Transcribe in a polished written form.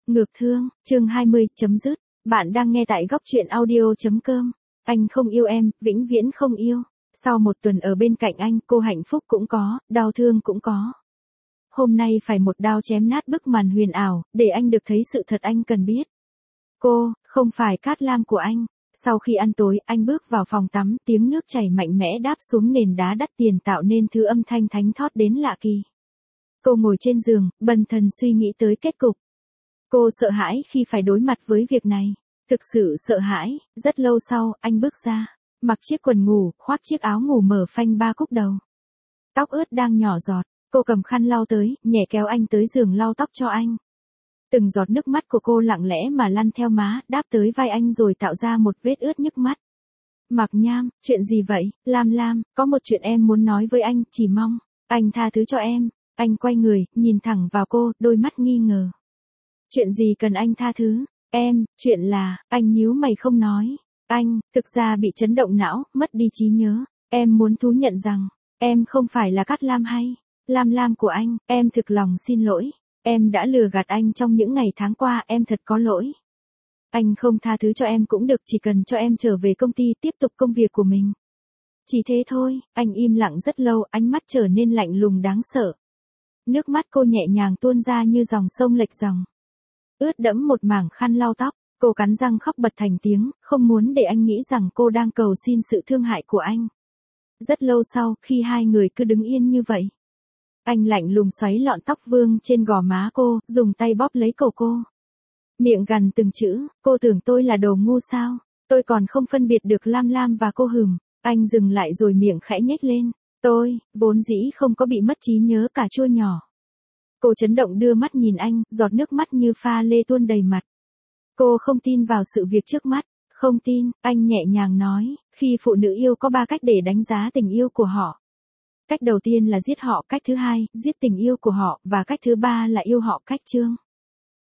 Ngược thương, chương 20, chấm dứt. Bạn đang nghe tại góc truyện audio.com. Anh không yêu em, vĩnh viễn không yêu. Sau một tuần ở bên cạnh anh, cô hạnh phúc cũng có, đau thương cũng có. Hôm nay phải một đao chém nát bức màn huyền ảo, để anh được thấy sự thật anh cần biết. Cô, không phải Cát Lam của anh. Sau khi ăn tối, anh bước vào phòng tắm, tiếng nước chảy mạnh mẽ đáp xuống nền đá đắt tiền tạo nên thứ âm thanh thánh thót đến lạ kỳ. Cô ngồi trên giường, bần thần suy nghĩ tới kết cục. Cô sợ hãi khi phải đối mặt với việc này. Thực sự sợ hãi. Rất lâu sau, anh bước ra. Mặc chiếc quần ngủ, khoác chiếc áo ngủ mở phanh ba cúc đầu. Tóc ướt đang nhỏ giọt. Cô cầm khăn lau tới, nhẹ kéo anh tới giường lau tóc cho anh. Từng giọt nước mắt của cô lặng lẽ mà lăn theo má, đáp tới vai anh rồi tạo ra một vết ướt nhức mắt. Mạc Nham, chuyện gì vậy? Lam, có một chuyện em muốn nói với anh, chỉ mong anh tha thứ cho em. Anh quay người, nhìn thẳng vào cô, đôi mắt nghi ngờ. Chuyện gì cần anh tha thứ? Em, chuyện là, anh nhíu mày không nói. Anh, thực ra bị chấn động não, mất đi trí nhớ. Em muốn thú nhận rằng, em không phải là Cát Lam hay Lam của anh, em thực lòng xin lỗi. Em đã lừa gạt anh trong những ngày tháng qua, em thật có lỗi. Anh không tha thứ cho em cũng được, chỉ cần cho em trở về công ty tiếp tục công việc của mình. Chỉ thế thôi. Anh im lặng rất lâu, ánh mắt trở nên lạnh lùng đáng sợ. Nước mắt cô nhẹ nhàng tuôn ra như dòng sông lệch dòng. Ướt đẫm một mảng khăn lau tóc, cô cắn răng khóc bật thành tiếng, không muốn để anh nghĩ rằng cô đang cầu xin sự thương hại của anh. Rất lâu sau, khi hai người cứ đứng yên như vậy, anh lạnh lùng xoáy lọn tóc vương trên gò má cô, dùng tay bóp lấy cổ cô. Miệng gằn từng chữ, cô tưởng tôi là đồ ngu sao? Tôi còn không phân biệt được Lam và cô hừm. Anh dừng lại rồi miệng khẽ nhếch lên. Tôi, vốn dĩ không có bị mất trí nhớ cà chua nhỏ. Cô chấn động đưa mắt nhìn anh, giọt nước mắt như pha lê tuôn đầy mặt. Cô không tin vào sự việc trước mắt. Không tin, anh nhẹ nhàng nói, khi phụ nữ yêu có 3 cách để đánh giá tình yêu của họ. Cách đầu tiên là giết họ, cách thứ hai, giết tình yêu của họ, và cách thứ ba là yêu họ cách chương.